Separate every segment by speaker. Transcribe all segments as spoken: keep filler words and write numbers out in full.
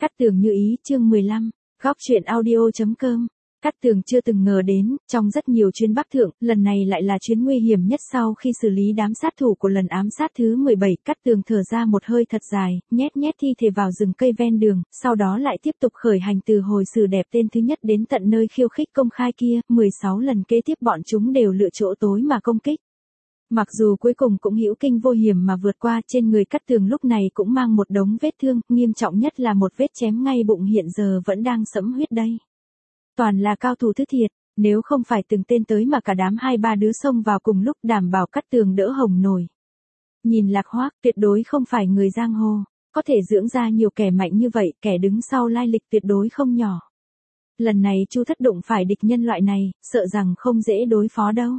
Speaker 1: Cát Tường như ý chương mười lăm, góc truyện audio.com. Cát Tường chưa từng ngờ đến, trong rất nhiều chuyến bắc thượng, lần này lại là chuyến nguy hiểm nhất sau khi xử lý đám sát thủ của lần ám sát thứ mười bảy. Cát Tường thở ra một hơi thật dài, nhét nhét thi thể vào rừng cây ven đường, sau đó lại tiếp tục khởi hành từ hồi xử đẹp tên thứ nhất đến tận nơi khiêu khích công khai kia. mười sáu lần kế tiếp bọn chúng đều lựa chỗ tối mà công kích. Mặc dù cuối cùng cũng hữu kinh vô hiểm mà vượt qua, trên người Cát Tường lúc này cũng mang một đống vết thương, nghiêm trọng nhất là một vết chém ngay bụng hiện giờ vẫn đang sẫm huyết đây. Toàn là cao thủ thứ thiệt, nếu không phải từng tên tới mà cả đám hai ba đứa xông vào cùng lúc, đảm bảo Cát Tường đỡ hồng nổi. Nhìn Lạc Hoác, tuyệt đối không phải người giang hồ, có thể dưỡng ra nhiều kẻ mạnh như vậy, kẻ đứng sau lai lịch tuyệt đối không nhỏ. Lần này Chu Thất đụng phải địch nhân loại này, sợ rằng không dễ đối phó đâu.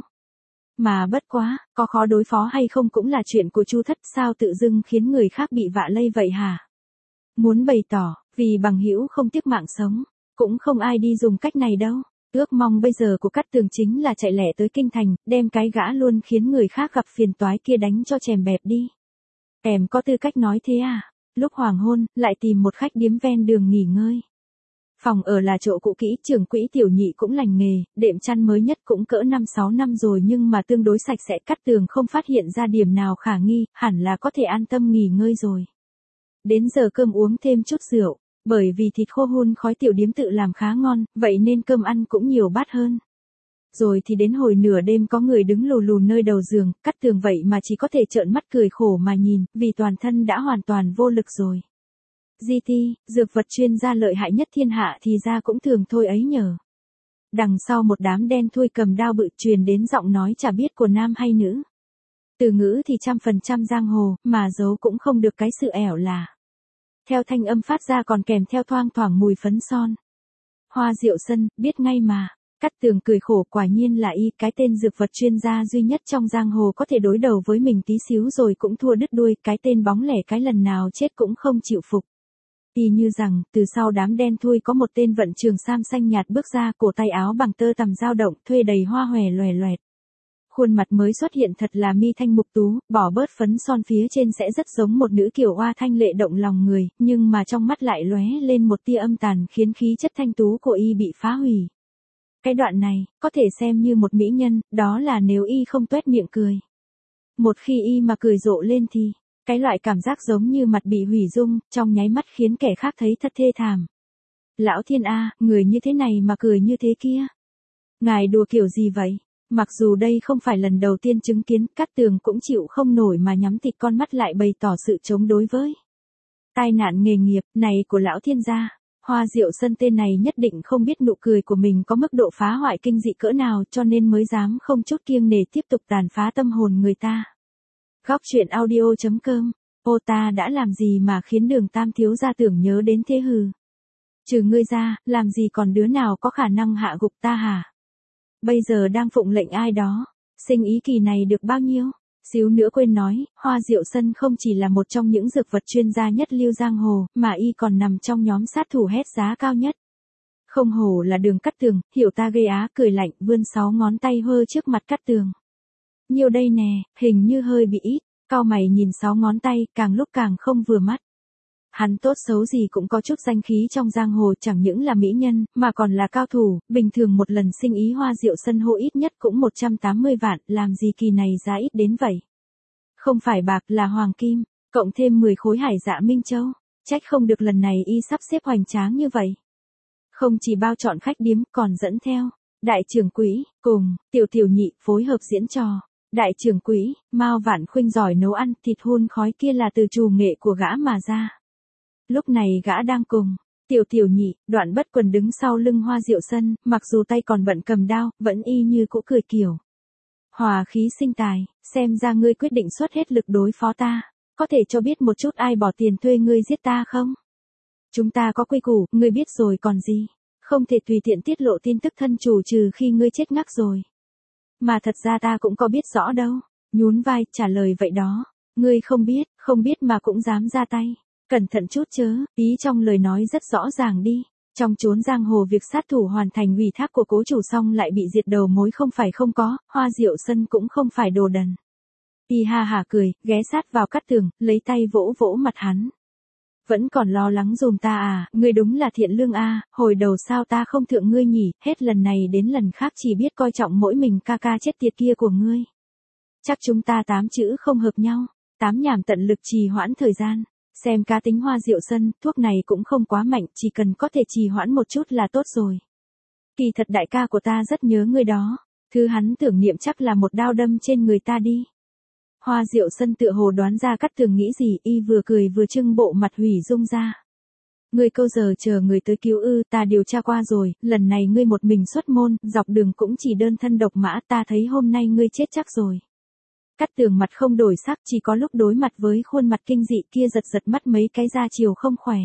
Speaker 1: Mà bất quá, có khó đối phó hay không cũng là chuyện của Chu Thất, sao tự dưng khiến người khác bị vạ lây vậy hả? Muốn bày tỏ, vì bằng hữu không tiếc mạng sống, cũng không ai đi dùng cách này đâu. Ước mong bây giờ của Cát Tường chính là chạy lẻ tới kinh thành, đem cái gã luôn khiến người khác gặp phiền toái kia đánh cho chèm bẹp đi. Em có tư cách nói thế à? Lúc hoàng hôn, lại tìm một khách điếm ven đường nghỉ ngơi. Phòng ở là chỗ cũ kỹ, trưởng quỹ Tiểu Nhị cũng lành nghề, đệm chăn mới nhất cũng cỡ năm sáu năm rồi nhưng mà tương đối sạch sẽ. Cát Tường không phát hiện ra điểm nào khả nghi, hẳn là có thể an tâm nghỉ ngơi rồi. Đến giờ cơm uống thêm chút rượu, bởi vì thịt khô hun khói tiểu điếm tự làm khá ngon, vậy nên cơm ăn cũng nhiều bát hơn. Rồi thì đến hồi nửa đêm có người đứng lù lù nơi đầu giường, Cát Tường vậy mà chỉ có thể trợn mắt cười khổ mà nhìn, vì toàn thân đã hoàn toàn vô lực rồi. giê tê, dược vật chuyên gia lợi hại nhất thiên hạ thì ra cũng thường thôi ấy nhờ. Đằng sau một đám đen thui cầm đao bự truyền đến giọng nói chả biết của nam hay nữ. Từ ngữ thì trăm phần trăm giang hồ, mà giấu cũng không được cái sự ẻo là. Theo thanh âm phát ra còn kèm theo thoang thoảng mùi phấn son. Hoa Diệu Sân, biết ngay mà. Cát Tường cười khổ, quả nhiên là y, cái tên dược vật chuyên gia duy nhất trong giang hồ có thể đối đầu với mình tí xíu rồi cũng thua đứt đuôi, cái tên bóng lẻ cái lần nào chết cũng không chịu phục. Y như rằng, từ sau đám đen thui có một tên vận trường sam xanh nhạt bước ra, cổ tay áo bằng tơ tằm dao động, thuê đầy hoa hòe loè loẹt. Khuôn mặt mới xuất hiện thật là mi thanh mục tú, bỏ bớt phấn son phía trên sẽ rất giống một nữ kiều oa thanh lệ động lòng người, nhưng mà trong mắt lại lóe lên một tia âm tàn khiến khí chất thanh tú của y bị phá hủy. Cái đoạn này, có thể xem như một mỹ nhân, đó là nếu y không tuét miệng cười. Một khi y mà cười rộ lên thì, cái loại cảm giác giống như mặt bị hủy dung, trong nháy mắt khiến kẻ khác thấy thật thê thảm. Lão thiên A, người như thế này mà cười như thế kia. Ngài đùa kiểu gì vậy? Mặc dù đây không phải lần đầu tiên chứng kiến, Cát Tường cũng chịu không nổi mà nhắm thịt con mắt lại bày tỏ sự chống đối với tai nạn nghề nghiệp này của lão thiên gia. Hoa Diệu Sân tên này nhất định không biết nụ cười của mình có mức độ phá hoại kinh dị cỡ nào cho nên mới dám không chút kiêng nể tiếp tục tàn phá tâm hồn người ta. Góc truyện audio.com. Ô ta đã làm gì mà khiến Đường Tam thiếu gia tưởng nhớ đến thế hừ? Trừ ngươi ra, làm gì còn đứa nào có khả năng hạ gục ta hả? Bây giờ đang phụng lệnh ai đó, sinh ý kỳ này được bao nhiêu? Xíu nữa quên nói, Hoa Diệu Sân không chỉ là một trong những dược vật chuyên gia nhất lưu giang hồ, mà y còn nằm trong nhóm sát thủ hét giá cao nhất. Không hổ là Đường Cát Tường, hiểu ta ghê á, cười lạnh, vươn sáu ngón tay hơ trước mặt Cát Tường. Nhiều đây nè, hình như hơi bị ít, cau mày nhìn sáu ngón tay, càng lúc càng không vừa mắt. Hắn tốt xấu gì cũng có chút danh khí trong giang hồ, chẳng những là mỹ nhân, mà còn là cao thủ, bình thường một lần sinh ý Hoa Diệu Sân hộ ít nhất cũng một trăm tám mươi vạn, làm gì kỳ này giá ít đến vậy. Không phải bạc là hoàng kim, cộng thêm mười khối hải dạ Minh Châu, trách không được lần này y sắp xếp hoành tráng như vậy. Không chỉ bao chọn khách điếm, còn dẫn theo đại trưởng quỹ, cùng Tiểu Tiểu Nhị phối hợp diễn trò. Đại trưởng quỹ, Mao Vạn Khuynh giỏi nấu ăn, thịt hun khói kia là từ trù nghệ của gã mà ra. Lúc này gã đang cùng Tiểu Tiểu Nhị, Đoạn Bất Quần đứng sau lưng Hoa Diệu Sân, mặc dù tay còn bận cầm đao, vẫn y như cũ cười kiểu hòa khí sinh tài, xem ra ngươi quyết định xuất hết lực đối phó ta, có thể cho biết một chút ai bỏ tiền thuê ngươi giết ta không? Chúng ta có quy củ, ngươi biết rồi còn gì, không thể tùy tiện tiết lộ tin tức thân chủ trừ khi ngươi chết ngắc rồi. Mà thật ra ta cũng có biết rõ đâu, nhún vai, trả lời vậy đó, ngươi không biết, không biết mà cũng dám ra tay. Cẩn thận chút chớ, ý trong lời nói rất rõ ràng đi. Trong chốn giang hồ việc sát thủ hoàn thành ủy thác của cố chủ xong lại bị diệt đầu mối không phải không có, Hoa Diệu Sân cũng không phải đồ đần. Y ha hả cười, ghé sát vào Cát Tường, lấy tay vỗ vỗ mặt hắn. Vẫn còn lo lắng dùm ta à, ngươi đúng là thiện lương a, hồi đầu sao ta không thượng ngươi nhỉ, hết lần này đến lần khác chỉ biết coi trọng mỗi mình ca ca chết tiệt kia của ngươi. Chắc chúng ta tám chữ không hợp nhau, tám nhảm tận lực trì hoãn thời gian. Xem cá tính Hoa Diệu Sân, thuốc này cũng không quá mạnh, chỉ cần có thể trì hoãn một chút là tốt rồi. Kỳ thật đại ca của ta rất nhớ ngươi đó, thứ hắn tưởng niệm chắc là một đao đâm trên người ta đi. Hoa Diệu Sân tựa hồ đoán ra Cát Tường nghĩ gì, y vừa cười vừa trưng bộ mặt hủy dung ra. Ngươi câu giờ chờ người tới cứu ư, ta điều tra qua rồi, lần này ngươi một mình xuất môn, dọc đường cũng chỉ đơn thân độc mã, ta thấy hôm nay ngươi chết chắc rồi. Cát Tường mặt không đổi sắc, chỉ có lúc đối mặt với khuôn mặt kinh dị kia giật giật mắt mấy cái da chiều không khỏe.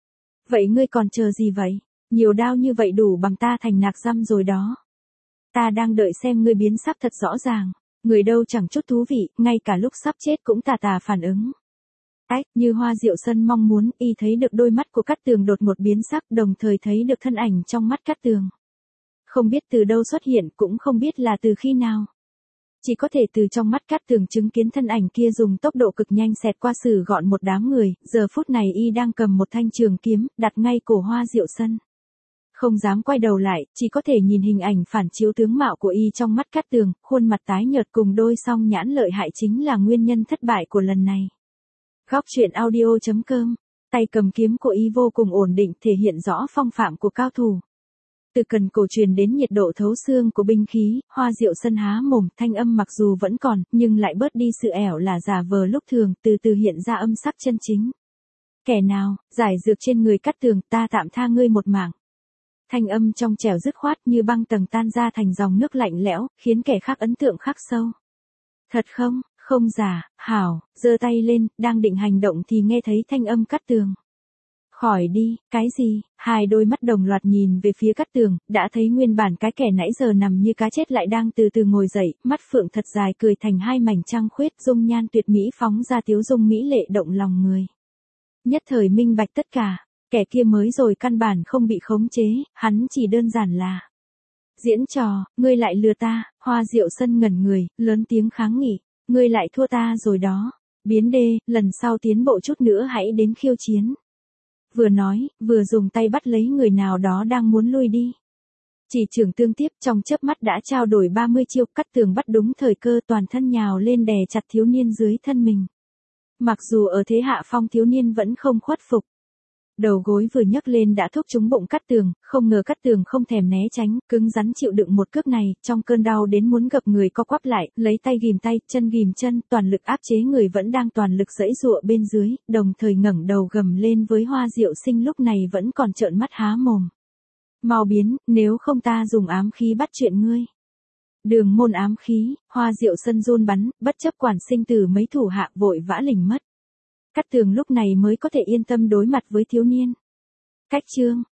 Speaker 1: Vậy ngươi còn chờ gì vậy? Nhiều đao như vậy đủ bằng ta thành nạc dăm rồi đó. Ta đang đợi xem ngươi biến sắc thật rõ ràng. Người đâu chẳng chút thú vị, ngay cả lúc sắp chết cũng tà tà phản ứng. Ách, như Hoa Diệu Sân mong muốn, y thấy được đôi mắt của Cát Tường đột một biến sắc, đồng thời thấy được thân ảnh trong mắt Cát Tường. Không biết từ đâu xuất hiện, cũng không biết là từ khi nào. Chỉ có thể từ trong mắt Cát Tường chứng kiến thân ảnh kia dùng tốc độ cực nhanh xẹt qua xử gọn một đám người, giờ phút này y đang cầm một thanh trường kiếm, đặt ngay cổ Hoa Diệu Sân. Không dám quay đầu lại, chỉ có thể nhìn hình ảnh phản chiếu tướng mạo của y trong mắt Cát Tường, khuôn mặt tái nhợt cùng đôi song nhãn lợi hại chính là nguyên nhân thất bại của lần này. Góc truyện audio chấm com, tay cầm kiếm của y vô cùng ổn định, thể hiện rõ phong phạm của cao thủ. Từ cần cổ truyền đến nhiệt độ thấu xương của binh khí, Hoa Diệu Sân há mồm, thanh âm mặc dù vẫn còn, nhưng lại bớt đi sự ẻo là giả vờ lúc thường, từ từ hiện ra âm sắc chân chính. Kẻ nào, giải dược trên người Cát Tường, ta tạm tha ngươi một mạng. Thanh âm trong trẻo dứt khoát như băng tầng tan ra thành dòng nước lạnh lẽo, khiến kẻ khác ấn tượng khắc sâu. Thật không, không giả, hảo, giơ tay lên, đang định hành động thì nghe thấy thanh âm Cát Tường. Khỏi đi, cái gì, hai đôi mắt đồng loạt nhìn về phía Cát Tường, đã thấy nguyên bản cái kẻ nãy giờ nằm như cá chết lại đang từ từ ngồi dậy, mắt phượng thật dài cười thành hai mảnh trăng khuyết, dung nhan tuyệt mỹ phóng ra tiếu dung mỹ lệ động lòng người. Nhất thời minh bạch tất cả. Kẻ kia mới rồi căn bản không bị khống chế, hắn chỉ đơn giản là diễn trò, ngươi lại lừa ta. Hoa Diệu Sân ngẩn người, lớn tiếng kháng nghị, ngươi lại thua ta rồi đó, biến đê, lần sau tiến bộ chút nữa hãy đến khiêu chiến. Vừa nói, vừa dùng tay bắt lấy người nào đó đang muốn lui đi. Chỉ trưởng tương tiếp trong chớp mắt đã trao đổi ba mươi chiêu, Cát Tường bắt đúng thời cơ toàn thân nhào lên đè chặt thiếu niên dưới thân mình. Mặc dù ở thế hạ phong thiếu niên vẫn không khuất phục. Đầu gối vừa nhấc lên đã thúc trúng bụng Cát Tường, không ngờ Cát Tường không thèm né tránh, cứng rắn chịu đựng một cước này, trong cơn đau đến muốn gập người co quắp lại, lấy tay ghìm tay, chân ghìm chân, toàn lực áp chế người vẫn đang toàn lực giãy giụa bên dưới, đồng thời ngẩng đầu gầm lên với Hoa Diệu Sinh lúc này vẫn còn trợn mắt há mồm. Mau biến, nếu không ta dùng ám khí bắt chuyện ngươi. Đường môn ám khí, Hoa Diệu Sân run bắn, bất chấp quản sinh tử mấy thủ hạ vội vã lình mất. Cát Tường lúc này mới có thể yên tâm đối mặt với thiếu niên. Cách chương,